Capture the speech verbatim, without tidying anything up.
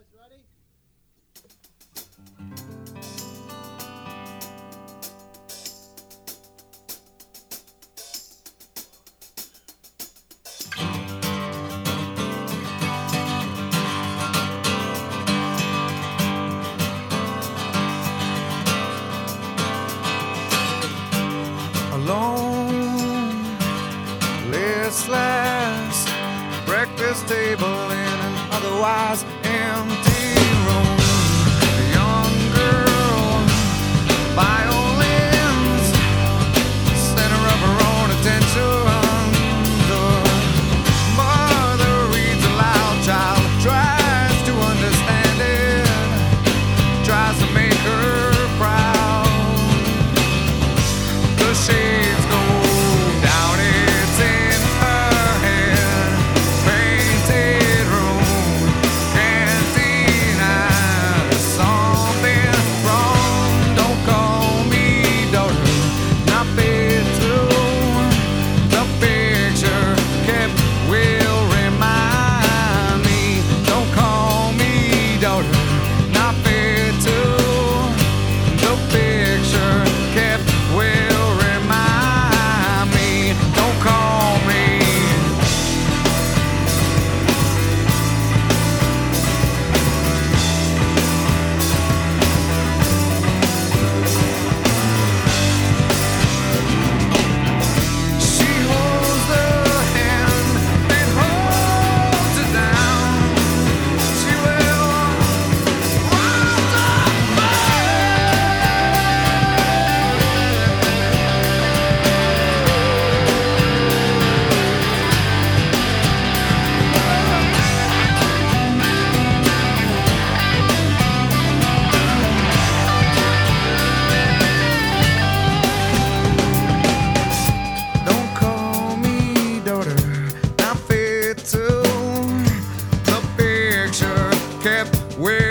Alone, listless, breakfast table in an otherwise empty room. A young girl, violins, center of her own attention. The mother reads aloud, child tries to understand it, tries to make her proud. The shades go down, it's in her head. Painted room, can't deny there's something wrong. Don't call me daughter, not fit to. The picture kept will remind me. Don't call me daughter, not fit to. The picture kept will. Kept where